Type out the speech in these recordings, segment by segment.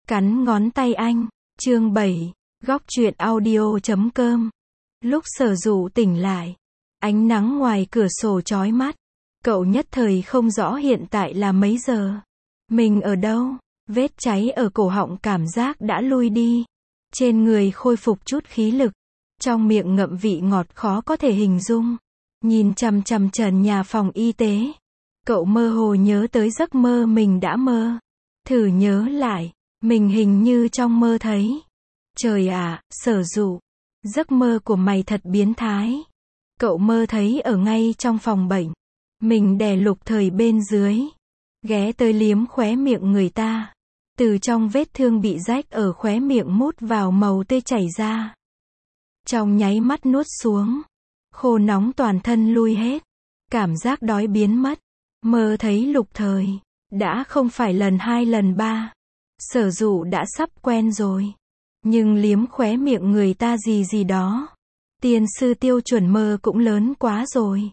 Cắn ngón tay anh. Chương 7. Góc truyện audio.com. Lúc Sở Dụ tỉnh lại, ánh nắng ngoài cửa sổ chói mắt. Cậu nhất thời không rõ hiện tại là mấy giờ. Mình ở đâu? Vết cháy ở cổ họng cảm giác đã lui đi. Trên người khôi phục chút khí lực. Trong miệng ngậm vị ngọt khó có thể hình dung. Nhìn chằm chằm trần nhà phòng y tế. Cậu mơ hồ nhớ tới giấc mơ mình đã mơ. Thử nhớ lại, mình hình như trong mơ thấy. Trời ạ, Sở Dụ, giấc mơ của mày thật biến thái. Cậu mơ thấy ở ngay trong phòng bệnh. Mình đè Lục Thời bên dưới. Ghé tới liếm khóe miệng người ta. Từ trong vết thương bị rách ở khóe miệng mút vào màu tươi chảy ra. Trong nháy mắt nuốt xuống. Khô nóng toàn thân lui hết. Cảm giác đói biến mất. Mơ thấy Lục Thời. Đã không phải lần 2 lần 3. Sở Dụ đã sắp quen rồi. Nhưng liếm khóe miệng người ta gì đó. Tiên sư tiêu chuẩn mơ cũng lớn quá rồi.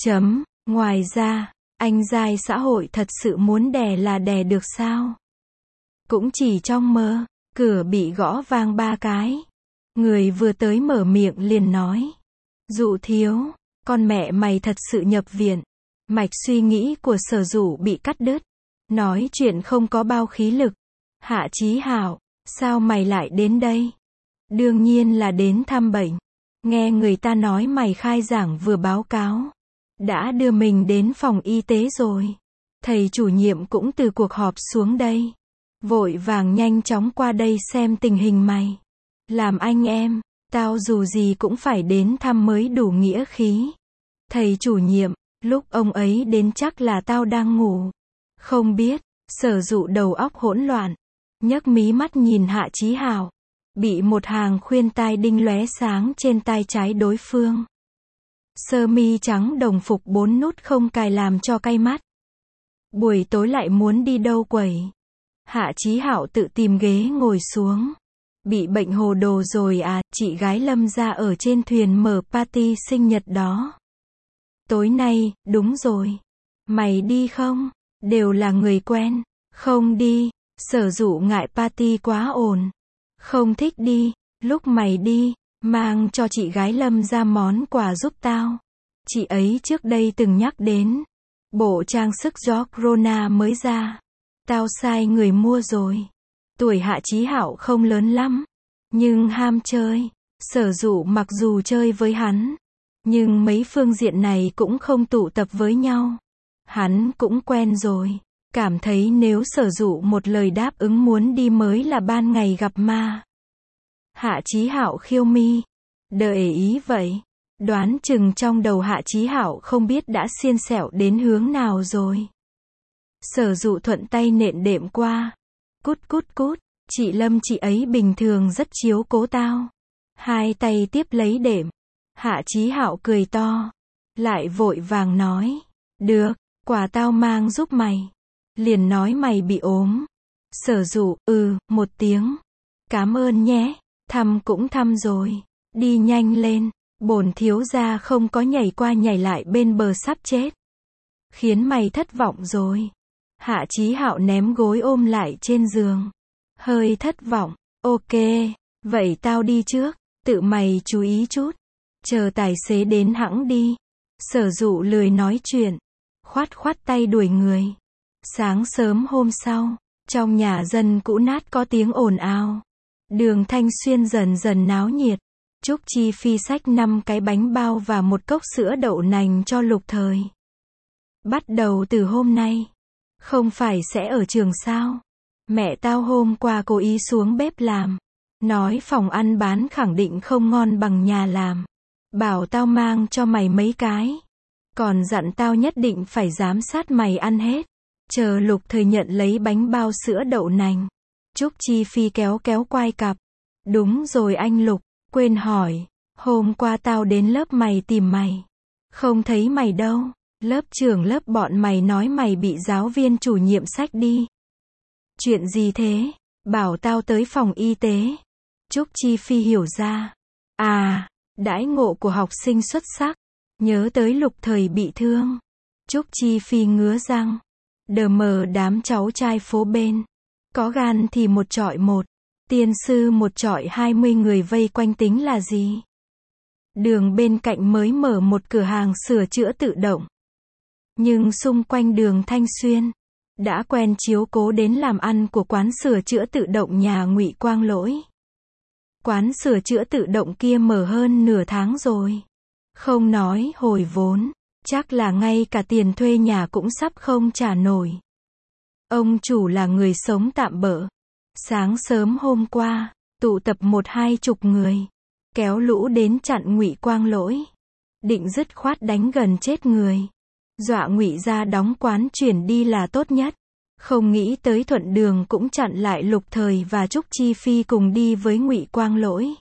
Ngoài ra, anh giai xã hội thật sự muốn đè là đè được sao? Cũng chỉ trong mơ, cửa bị gõ vang 3 cái. Người vừa tới mở miệng liền nói. Dụ thiếu, con mẹ mày thật sự nhập viện. Mạch suy nghĩ của Sở Dụ bị cắt đứt. Nói chuyện không có bao khí lực. Hạ Chí Hạo, sao mày lại đến đây? Đương nhiên là đến thăm bệnh. Nghe người ta nói mày khai giảng vừa báo cáo. Đã đưa mình đến phòng y tế rồi. Thầy chủ nhiệm cũng từ cuộc họp xuống đây. Vội vàng nhanh chóng qua đây xem tình hình mày. Làm anh em, tao dù gì cũng phải đến thăm mới đủ nghĩa khí. Thầy chủ nhiệm, lúc ông ấy đến chắc là tao đang ngủ. Không biết, Sở Dụ đầu óc hỗn loạn. Nhấc mí mắt nhìn Hạ Chí Hạo. Bị một hàng khuyên tai đinh lóe sáng trên tai trái đối phương. Sơ mi trắng đồng phục 4 nút không cài làm cho cay mắt. Buổi tối lại muốn đi đâu quẩy. Hạ Chí Hạo tự tìm ghế ngồi xuống. Bị bệnh hồ đồ rồi à, chị gái Lâm ra ở trên thuyền mở party sinh nhật đó. Tối nay, đúng rồi. Mày đi không? Đều là người quen. Không đi. Sở Dụ ngại party quá ồn. Không thích đi. Lúc mày đi, mang cho chị gái Lâm ra món quà giúp tao. Chị ấy trước đây từng nhắc đến. Bộ trang sức Georgina mới ra. Tao sai người mua rồi. Tuổi Hạ Chí Hạo không lớn lắm. Nhưng ham chơi. Sở Dụ mặc dù chơi với hắn. Nhưng mấy phương diện này cũng không tụ tập với nhau. Hắn cũng quen rồi. Cảm thấy nếu Sở Dụ một lời đáp ứng muốn đi mới là ban ngày gặp ma. Hạ Chí Hạo khiêu mi. Đợi ý vậy. Đoán chừng trong đầu Hạ Chí Hạo không biết đã xiên xẻo đến hướng nào rồi. Sở Dụ thuận tay nện đệm qua. Cút. Chị Lâm chị ấy bình thường rất chiếu cố tao. Hai tay tiếp lấy đệm. Hạ Chí Hạo cười to. Lại vội vàng nói. Được, quà tao mang giúp mày. Liền nói mày bị ốm. Sở Dụ, một tiếng. Cảm ơn nhé. Thăm cũng thăm rồi. Đi nhanh lên. Bổn thiếu gia không có nhảy qua nhảy lại bên bờ sắp chết. Khiến mày thất vọng rồi. Hạ Chí Hạo ném gối ôm lại trên giường. Hơi thất vọng. Ok, vậy tao đi trước. Tự mày chú ý chút. Chờ tài xế đến hẵng đi. Sở Dụ lười nói chuyện. Khoát tay đuổi người. Sáng sớm hôm sau, trong nhà dân cũ nát có tiếng ồn ào. Đường Thanh Xuyên dần dần náo nhiệt. Trúc Chi Phi xách 5 cái bánh bao và một cốc sữa đậu nành cho Lục Thời. Bắt đầu từ hôm nay. Không phải sẽ ở trường sao? Mẹ tao hôm qua cố ý xuống bếp làm. Nói phòng ăn bán khẳng định không ngon bằng nhà làm. Bảo tao mang cho mày mấy cái. Còn dặn tao nhất định phải giám sát mày ăn hết. Chờ Lục Thời nhận lấy bánh bao sữa đậu nành. Trúc Chi Phi kéo quai cặp. Đúng rồi anh Lục, quên hỏi. Hôm qua tao đến lớp mày tìm mày. Không thấy mày đâu. Lớp trưởng lớp bọn mày nói mày bị giáo viên chủ nhiệm xách đi. Chuyện gì thế? Bảo tao tới phòng y tế. Trúc Chi Phi hiểu ra. À, đãi ngộ của học sinh xuất sắc. Nhớ tới Lục Thời bị thương. Trúc Chi Phi ngứa răng. Đờ mờ đám cháu trai phố bên. Có gan thì 1 chọi 1. Tiên sư 1 chọi 20 người vây quanh tính là gì? Đường bên cạnh mới mở một cửa hàng sửa chữa tự động. Nhưng xung quanh đường Thanh Xuyên, đã quen chiếu cố đến làm ăn của quán sửa chữa tự động nhà Ngụy Quang Lỗi. Quán sửa chữa tự động kia mở hơn nửa tháng rồi. Không nói hồi vốn, chắc là ngay cả tiền thuê nhà cũng sắp không trả nổi. Ông chủ là người sống tạm bợ. Sáng sớm hôm qua, tụ tập 1-20 người, kéo lũ đến chặn Ngụy Quang Lỗi. Định dứt khoát đánh gần chết người. Dọa Ngụy ra đóng quán chuyển đi là tốt nhất. Không nghĩ tới thuận đường cũng chặn lại Lục Thời và Trúc Chi Phi cùng đi với Ngụy Quang Lỗi.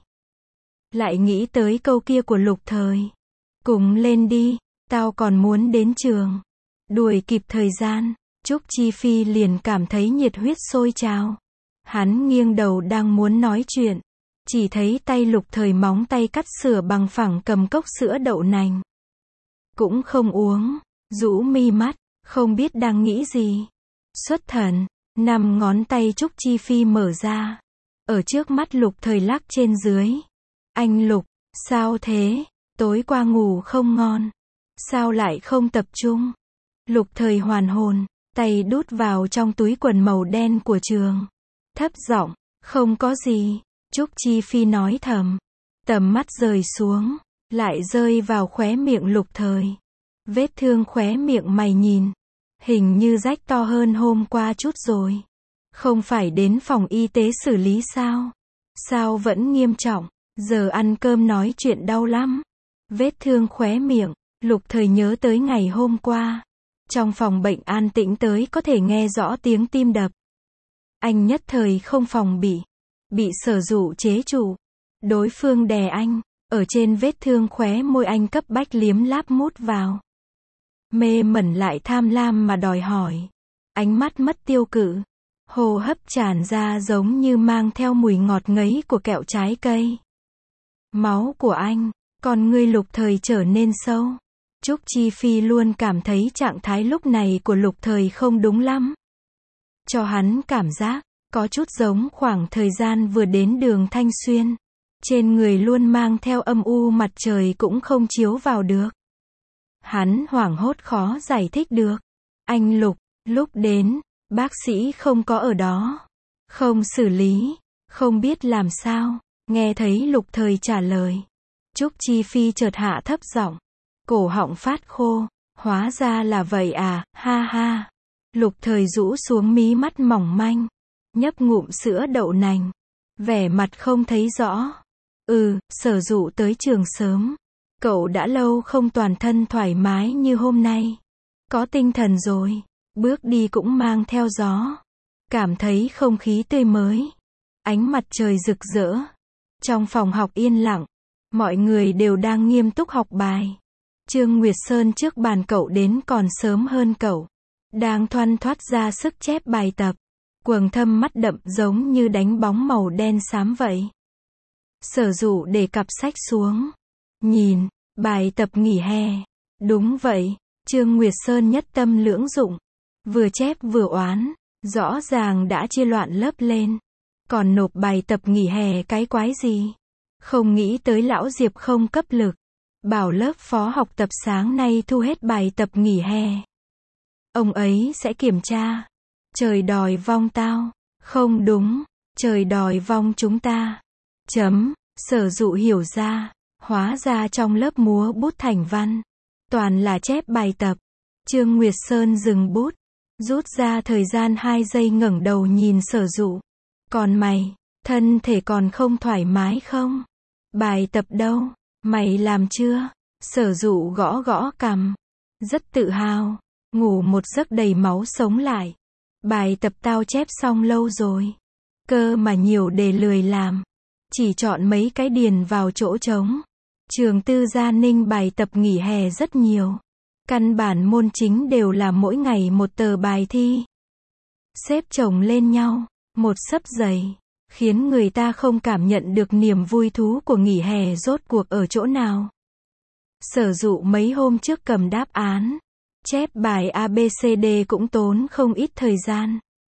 Lại nghĩ tới câu kia của Lục Thời. Cùng lên đi, tao còn muốn đến trường. Đuổi kịp thời gian, Trúc Chi Phi liền cảm thấy nhiệt huyết sôi trào. Hắn nghiêng đầu đang muốn nói chuyện. Chỉ thấy tay Lục Thời móng tay cắt sửa bằng phẳng cầm cốc sữa đậu nành. Cũng không uống, rũ mi mắt, không biết đang nghĩ gì. Xuất thần, 5 ngón tay Trúc Chi Phi mở ra. Ở trước mắt Lục Thời lắc trên dưới. Anh Lục, sao thế? Tối qua ngủ không ngon. Sao lại không tập trung? Lục Thời hoàn hồn, tay đút vào trong túi quần màu đen của trường. Thấp giọng, không có gì. Trúc Chi Phi nói thầm. Tầm mắt rời xuống, lại rơi vào khóe miệng Lục Thời. Vết thương khóe miệng mày nhìn. Hình như rách to hơn hôm qua chút rồi. Không phải đến phòng y tế xử lý sao? Sao vẫn nghiêm trọng? Giờ ăn cơm nói chuyện đau lắm. Vết thương khóe miệng, Lục Thời nhớ tới ngày hôm qua. Trong phòng bệnh an tĩnh tới có thể nghe rõ tiếng tim đập. Anh nhất thời không phòng bị Sở Dụ chế trụ. Đối phương đè anh, ở trên vết thương khóe môi anh cấp bách liếm láp mút vào. Mê mẩn lại tham lam mà đòi hỏi. Ánh mắt mất tiêu cự. Hô hấp tràn ra giống như mang theo mùi ngọt ngấy của kẹo trái cây. Máu của anh, con ngươi Lục Thời trở nên sâu. Trúc Chi Phi luôn cảm thấy trạng thái lúc này của Lục Thời không đúng lắm. Cho hắn cảm giác, có chút giống khoảng thời gian vừa đến đường Thanh Xuyên. Trên người luôn mang theo âm u mặt trời cũng không chiếu vào được. Hắn hoảng hốt khó giải thích được. Anh Lục, lúc đến, bác sĩ không có ở đó. Không xử lý, không biết làm sao. Nghe thấy Lục Thời trả lời. Trúc Chi Phi chợt hạ thấp giọng. Cổ họng phát khô. Hóa ra là vậy à, ha ha. Lục Thời rũ xuống mí mắt mỏng manh. Nhấp ngụm sữa đậu nành. Vẻ mặt không thấy rõ. Sở Dụ tới trường sớm. Cậu đã lâu không toàn thân thoải mái như hôm nay. Có tinh thần rồi. Bước đi cũng mang theo gió. Cảm thấy không khí tươi mới. Ánh mặt trời rực rỡ. Trong phòng học yên lặng. Mọi người đều đang nghiêm túc học bài. Trương Nguyệt Sơn trước bàn cậu đến còn sớm hơn cậu. Đang thoăn thoắt ra sức chép bài tập. Quầng thâm mắt đậm giống như đánh bóng màu đen xám vậy. Sở Dụ để cặp sách xuống. Nhìn, bài tập nghỉ hè. Đúng vậy, Trương Nguyệt Sơn nhất tâm lưỡng dụng. Vừa chép vừa oán, rõ ràng đã chia loạn lớp lên. Còn nộp bài tập nghỉ hè cái quái gì? Không nghĩ tới lão Diệp không cấp lực. Bảo lớp phó học tập sáng nay thu hết bài tập nghỉ hè. Ông ấy sẽ kiểm tra. Trời đòi vong tao. Không đúng, trời đòi vong chúng ta. Sở Dụ hiểu ra. Hóa ra trong lớp múa bút thành văn. Toàn là chép bài tập. Trương Nguyệt Sơn dừng bút. Rút ra thời gian 2 giây ngẩng đầu nhìn Sở Dụ. Còn mày, thân thể còn không thoải mái không? Bài tập đâu? Mày làm chưa? Sở Dụ gõ gõ cằm. Rất tự hào. Ngủ một giấc đầy máu sống lại. Bài tập tao chép xong lâu rồi. Cơ mà nhiều đề lười làm. Chỉ chọn mấy cái điền vào chỗ trống. Trường Tư Gia Ninh bài tập nghỉ hè rất nhiều. Căn bản môn chính đều là mỗi ngày một tờ bài thi. Xếp chồng lên nhau, một xấp dày. Khiến người ta không cảm nhận được niềm vui thú của nghỉ hè rốt cuộc ở chỗ nào. Sở Dụ mấy hôm trước cầm đáp án. Chép bài ABCD cũng tốn không ít thời gian.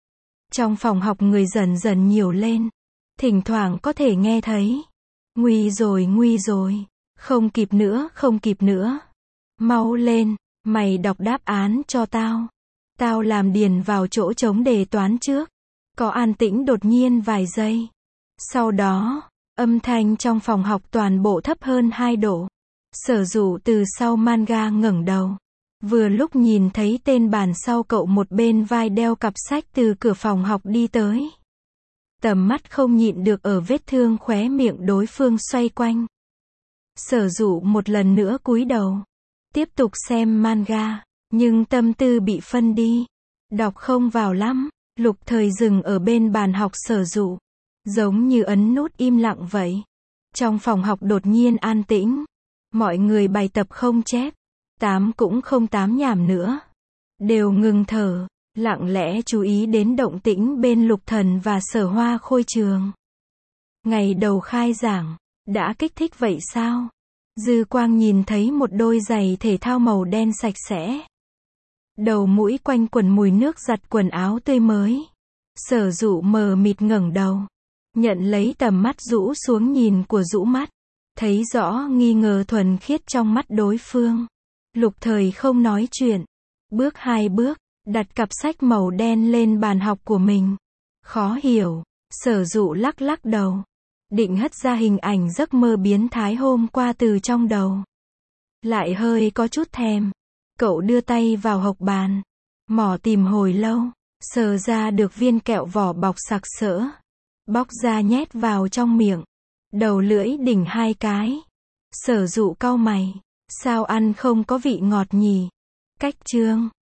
Trong phòng học người dần dần nhiều lên. Thỉnh thoảng có thể nghe thấy. Nguy rồi. Không kịp nữa, không kịp nữa. Mau lên, mày đọc đáp án cho tao. Tao làm điền vào chỗ trống đề toán trước. Có an tĩnh đột nhiên vài giây. Sau đó, âm thanh trong phòng học toàn bộ thấp hơn 2 độ. Sở Dụ từ sau manga ngẩng đầu. Vừa lúc nhìn thấy tên bàn sau cậu một bên vai đeo cặp sách từ cửa phòng học đi tới. Tầm mắt không nhịn được ở vết thương khóe miệng đối phương xoay quanh. Sở Dụ một lần nữa cúi đầu. Tiếp tục xem manga. Nhưng tâm tư bị phân đi. Đọc không vào lắm. Lục Thời dừng ở bên bàn học Sở Dụ. Giống như ấn nút im lặng vậy. Trong phòng học đột nhiên an tĩnh. Mọi người bài tập không chép. Cũng không nhảm nữa. Đều ngừng thở. Lặng lẽ chú ý đến động tĩnh bên Lục Thần và Sở Hoa Khôi trường. Ngày đầu khai giảng. Đã kích thích vậy sao? Dư quang nhìn thấy một đôi giày thể thao màu đen sạch sẽ. Đầu mũi quanh quần mùi nước giặt quần áo tươi mới. Sở Dụ mờ mịt ngẩng đầu. Nhận lấy tầm mắt rũ xuống nhìn của rũ mắt. Thấy rõ nghi ngờ thuần khiết trong mắt đối phương. Lục Thời không nói chuyện. Bước 2 bước, đặt cặp sách màu đen lên bàn học của mình. Khó hiểu. Sở Dụ lắc lắc đầu. Định hất ra hình ảnh giấc mơ biến thái hôm qua từ trong đầu. Lại hơi có chút thèm. Cậu đưa tay vào hộc bàn. Mỏ tìm hồi lâu. Sờ ra được viên kẹo vỏ bọc sặc sỡ. Bóc ra nhét vào trong miệng. Đầu lưỡi đỉnh 2 cái. Sở Dụ cau mày. Sao ăn không có vị ngọt nhỉ? Cách chương.